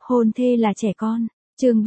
Hôn thê là trẻ con. Chương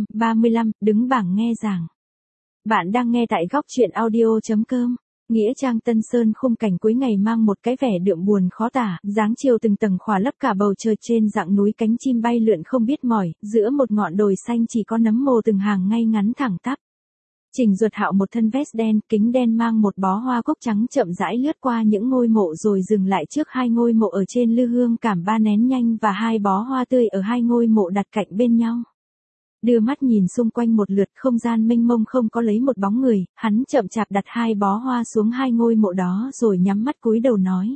35, đứng bảng nghe giảng. Bạn đang nghe tại góc truyện audio.com. Nghĩa trang Tân Sơn khung cảnh cuối ngày mang một cái vẻ đượm buồn khó tả, dáng chiều từng tầng khỏa lấp cả bầu trời, trên dạng núi cánh chim bay lượn không biết mỏi, giữa một ngọn đồi xanh chỉ có nấm mồ từng hàng ngay ngắn thẳng tắp. Trình Duật Hạo một thân vest đen, kính đen, mang một bó hoa cúc trắng chậm rãi lướt qua những ngôi mộ rồi dừng lại trước hai ngôi mộ ở trên lư hương cảm, 3 nén nhanh và 2 bó hoa tươi ở 2 ngôi mộ đặt cạnh bên nhau. Đưa mắt nhìn xung quanh một lượt, không gian mênh mông không có lấy một bóng người, hắn chậm chạp đặt 2 bó hoa xuống 2 ngôi mộ đó rồi nhắm mắt cúi đầu nói: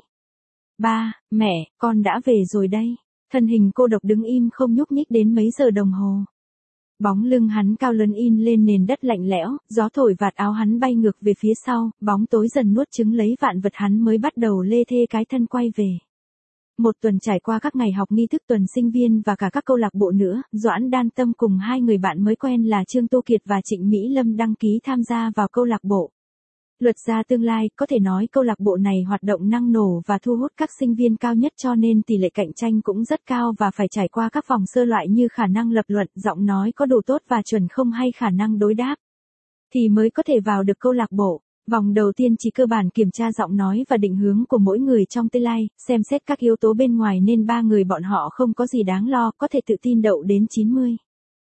"Ba, mẹ, con đã về rồi đây." Thân hình cô độc đứng im không nhúc nhích đến mấy giờ đồng hồ. Bóng lưng hắn cao lớn in lên nền đất lạnh lẽo, gió thổi vạt áo hắn bay ngược về phía sau, bóng tối dần nuốt chửng lấy vạn vật, hắn mới bắt đầu lê thê cái thân quay về. Một tuần trải qua các ngày học nghi thức tuần sinh viên và cả các câu lạc bộ nữa, Doãn Đan Tâm cùng 2 người bạn mới quen là Trương Tô Kiệt và Trịnh Mỹ Lâm đăng ký tham gia vào câu lạc bộ Luật gia tương lai. Có thể nói câu lạc bộ này hoạt động năng nổ và thu hút các sinh viên cao nhất, cho nên tỷ lệ cạnh tranh cũng rất cao và phải trải qua các vòng sơ loại như khả năng lập luận, giọng nói có độ tốt và chuẩn không hay khả năng đối đáp, thì mới có thể vào được câu lạc bộ. Vòng đầu tiên chỉ cơ bản kiểm tra giọng nói và định hướng của mỗi người trong tương lai, xem xét các yếu tố bên ngoài nên 3 người bọn họ không có gì đáng lo, có thể tự tin đậu đến 90.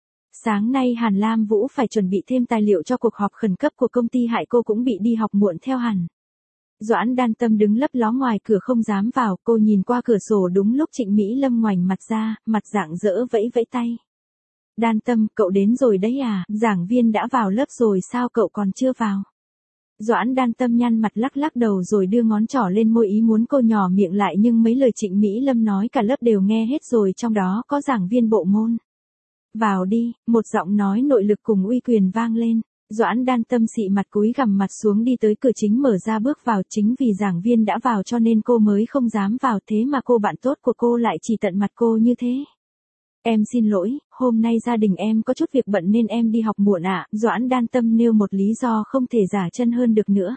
Sáng nay Hàn Lam Vũ phải chuẩn bị thêm tài liệu cho cuộc họp khẩn cấp của công ty hại cô cũng bị đi học muộn theo hẳn. Doãn Đan Tâm đứng lấp ló ngoài cửa không dám vào, cô nhìn qua cửa sổ đúng lúc Trịnh Mỹ Lâm ngoảnh mặt ra, mặt rạng rỡ vẫy vẫy tay. "Đan Tâm, cậu đến rồi đấy à, giảng viên đã vào lớp rồi sao cậu còn chưa vào?" Doãn Đan Tâm nhăn mặt lắc lắc đầu rồi đưa ngón trỏ lên môi ý muốn cô nhỏ miệng lại, nhưng mấy lời Trịnh Mỹ Lâm nói cả lớp đều nghe hết rồi, trong đó có giảng viên bộ môn. "Vào đi," một giọng nói nội lực cùng uy quyền vang lên. Doãn Đan Tâm xị mặt cúi gằm mặt xuống đi tới cửa chính mở ra bước vào, chính vì giảng viên đã vào cho nên cô mới không dám vào, thế mà cô bạn tốt của cô lại chỉ tận mặt cô như thế. "Em xin lỗi, hôm nay gia đình em có chút việc bận nên em đi học muộn ạ." Doãn Đan Tâm nêu một lý do không thể giả chân hơn được nữa.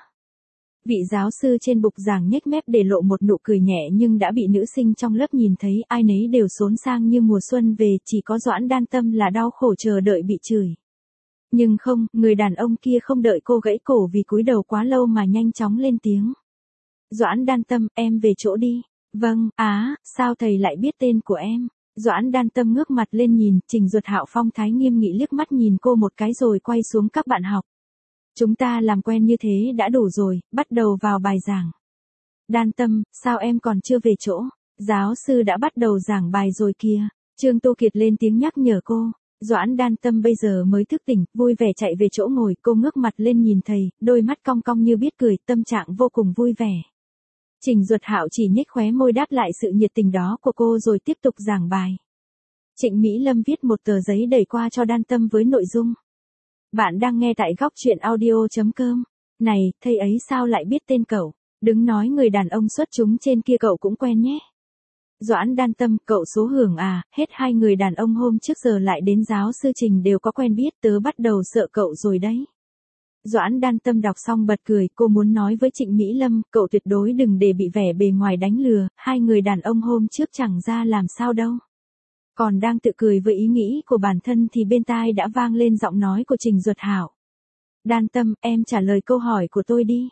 Vị giáo sư trên bục giảng nhếch mép để lộ một nụ cười nhẹ nhưng đã bị nữ sinh trong lớp nhìn thấy, ai nấy đều xốn sang như mùa xuân về, chỉ có Doãn Đan Tâm là đau khổ chờ đợi bị chửi. Nhưng không, người đàn ông kia không đợi cô gãy cổ vì cúi đầu quá lâu mà nhanh chóng lên tiếng. "Doãn Đan Tâm, em về chỗ đi." "Vâng." Sao thầy lại biết tên của em?" Doãn Đan Tâm ngước mặt lên nhìn, Trình Duật Hạo phong thái nghiêm nghị liếc mắt nhìn cô một cái rồi quay xuống: "Các bạn học, chúng ta làm quen như thế đã đủ rồi, bắt đầu vào bài giảng." "Đan Tâm, sao em còn chưa về chỗ? Giáo sư đã bắt đầu giảng bài rồi kìa." Trương Tô Kiệt lên tiếng nhắc nhở cô. Doãn Đan Tâm bây giờ mới thức tỉnh, vui vẻ chạy về chỗ ngồi, cô ngước mặt lên nhìn thầy, đôi mắt cong cong như biết cười, tâm trạng vô cùng vui vẻ. Trình Duật Hạo chỉ nhếch khóe môi đáp lại sự nhiệt tình đó của cô rồi tiếp tục giảng bài. Trịnh Mỹ Lâm viết một tờ giấy đẩy qua cho Đan Tâm với nội dung: "Bạn đang nghe tại góc truyện audio.com. Này, thầy ấy sao lại biết tên cậu? Đừng nói người đàn ông xuất chúng trên kia cậu cũng quen nhé." Doãn Đan Tâm, cậu số hưởng à, hết 2 người đàn ông hôm trước giờ lại đến giáo sư Trình đều có quen biết, tớ bắt đầu sợ cậu rồi đấy. Doãn Đan Tâm đọc xong bật cười, cô muốn nói với Trịnh Mỹ Lâm, cậu tuyệt đối đừng để bị vẻ bề ngoài đánh lừa, 2 người đàn ông hôm trước chẳng ra làm sao đâu. Còn đang tự cười với ý nghĩ của bản thân thì bên tai đã vang lên giọng nói của Trình Duật Hạo. "Đan Tâm, em trả lời câu hỏi của tôi đi."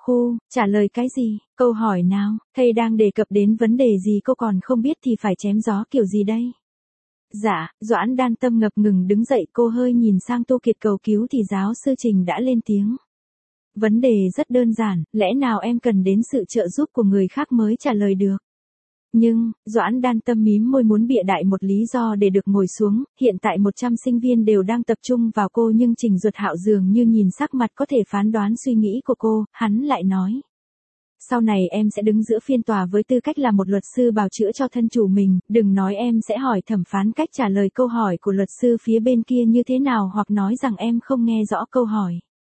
Trả lời cái gì? Câu hỏi nào? Thầy đang đề cập đến vấn đề gì cô còn không biết thì phải chém gió kiểu gì đây? Dạ." Doãn Đan Tâm ngập ngừng đứng dậy, cô hơi nhìn sang Tô Kiệt cầu cứu thì giáo sư Trình đã lên tiếng. "Vấn đề rất đơn giản, lẽ nào em cần đến sự trợ giúp của người khác mới trả lời được?" Nhưng, Doãn Đan Tâm mím môi muốn bịa đại một lý do để được ngồi xuống, hiện tại 100 sinh viên đều đang tập trung vào cô nhưng Trình Duật Hạo dường như nhìn sắc mặt có thể phán đoán suy nghĩ của cô, hắn lại nói. "Sau này em sẽ đứng giữa phiên tòa với tư cách là một luật sư bào chữa cho thân chủ mình, đừng nói em sẽ hỏi thẩm phán cách trả lời câu hỏi của luật sư phía bên kia như thế nào hoặc nói rằng em không nghe rõ câu hỏi.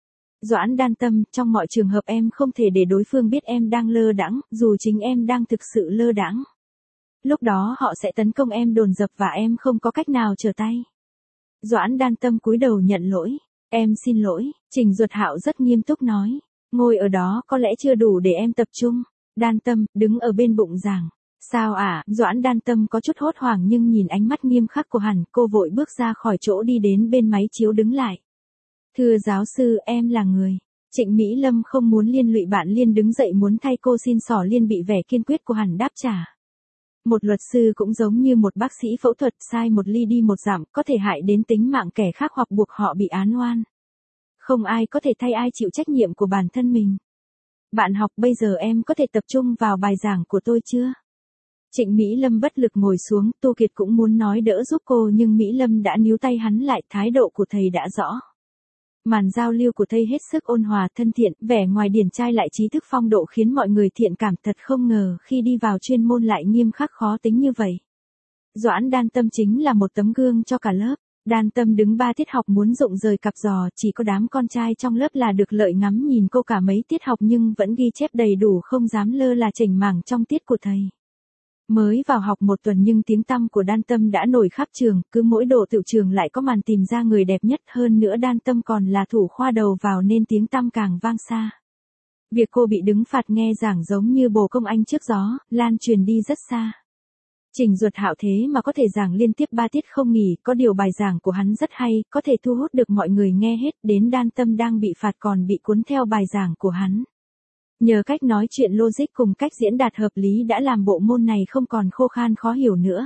Doãn Đan Tâm, trong mọi trường hợp em không thể để đối phương biết em đang lơ đãng, dù chính em đang thực sự lơ đãng. Lúc đó họ sẽ tấn công em dồn dập và em không có cách nào trở tay." Doãn Đan Tâm cúi đầu nhận lỗi. "Em xin lỗi." Trình Duật Hạo rất nghiêm túc nói. "Ngồi ở đó có lẽ chưa đủ để em tập trung. Đan Tâm, đứng ở bên bụng giảng." Sao ạ? Doãn Đan Tâm có chút hốt hoảng nhưng nhìn ánh mắt nghiêm khắc của hắn, cô vội bước ra khỏi chỗ đi đến bên máy chiếu đứng lại. Thưa giáo sư, em là người. Trịnh Mỹ Lâm không muốn liên lụy bạn Liên đứng dậy muốn thay cô xin xỏ Liên bị vẻ kiên quyết của hắn đáp trả. Một luật sư cũng giống như một bác sĩ phẫu thuật, sai một ly đi một dặm, có thể hại đến tính mạng kẻ khác hoặc buộc họ bị án oan. Không ai có thể thay ai chịu trách nhiệm của bản thân mình. Bạn học, bây giờ em có thể tập trung vào bài giảng của tôi chưa? Trịnh Mỹ Lâm bất lực ngồi xuống, Tô Kiệt cũng muốn nói đỡ giúp cô nhưng Mỹ Lâm đã níu tay hắn lại, thái độ của thầy đã rõ. Màn giao lưu của thầy hết sức ôn hòa thân thiện, vẻ ngoài điển trai lại trí thức phong độ khiến mọi người thiện cảm, thật không ngờ khi đi vào chuyên môn lại nghiêm khắc khó tính như vậy. Doãn Đan Tâm chính là một tấm gương cho cả lớp. Đan Tâm đứng 3 tiết học muốn rụng rời cặp giò, chỉ có đám con trai trong lớp là được lợi ngắm nhìn cô cả mấy tiết học nhưng vẫn ghi chép đầy đủ, không dám lơ là chỉnh mảng trong tiết của thầy. Mới vào học một tuần nhưng tiếng tăm của Đan Tâm đã nổi khắp trường, cứ mỗi độ tựu trường lại có màn tìm ra người đẹp nhất, hơn nữa Đan Tâm còn là thủ khoa đầu vào nên tiếng tăm càng vang xa. Việc cô bị đứng phạt nghe giảng giống như bồ công anh trước gió, lan truyền đi rất xa. Trình Duật Hạo thế mà có thể giảng liên tiếp 3 tiết không nghỉ, có điều bài giảng của hắn rất hay, có thể thu hút được mọi người nghe hết, đến Đan Tâm đang bị phạt còn bị cuốn theo bài giảng của hắn. Nhờ cách nói chuyện logic cùng cách diễn đạt hợp lý đã làm bộ môn này không còn khô khan khó hiểu nữa.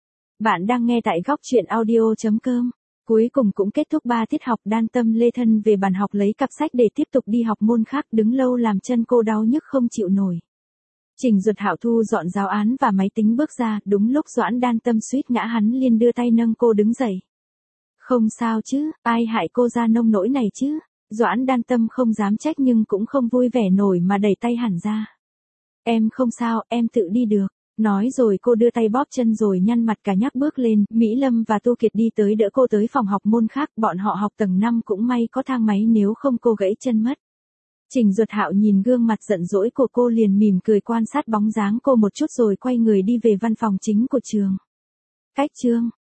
Bạn đang nghe tại góc chuyện audio.com. Cuối cùng cũng kết thúc 3 tiết học, Đan Tâm lê thân về bàn học lấy cặp sách để tiếp tục đi học môn khác, đứng lâu làm chân cô đau nhức không chịu nổi. Trình Duật Hạo thu dọn giáo án và máy tính bước ra, đúng lúc Doãn Đan Tâm suýt ngã, hắn liền đưa tay nâng cô đứng dậy. Không sao chứ, ai hại cô ra nông nỗi này chứ? Doãn Đan Tâm không dám trách nhưng cũng không vui vẻ nổi mà đẩy tay hẳn ra. Em không sao, em tự đi được. Nói rồi cô đưa tay bóp chân rồi nhăn mặt cả nhắc bước lên. Mỹ Lâm và Tô Kiệt đi tới đỡ cô tới phòng học môn khác, bọn họ học tầng 5 cũng may có thang máy nếu không cô gãy chân mất. Trình Duật Hạo nhìn gương mặt giận dỗi của cô liền mỉm cười quan sát bóng dáng cô một chút rồi quay người đi về văn phòng chính của trường. Cách chương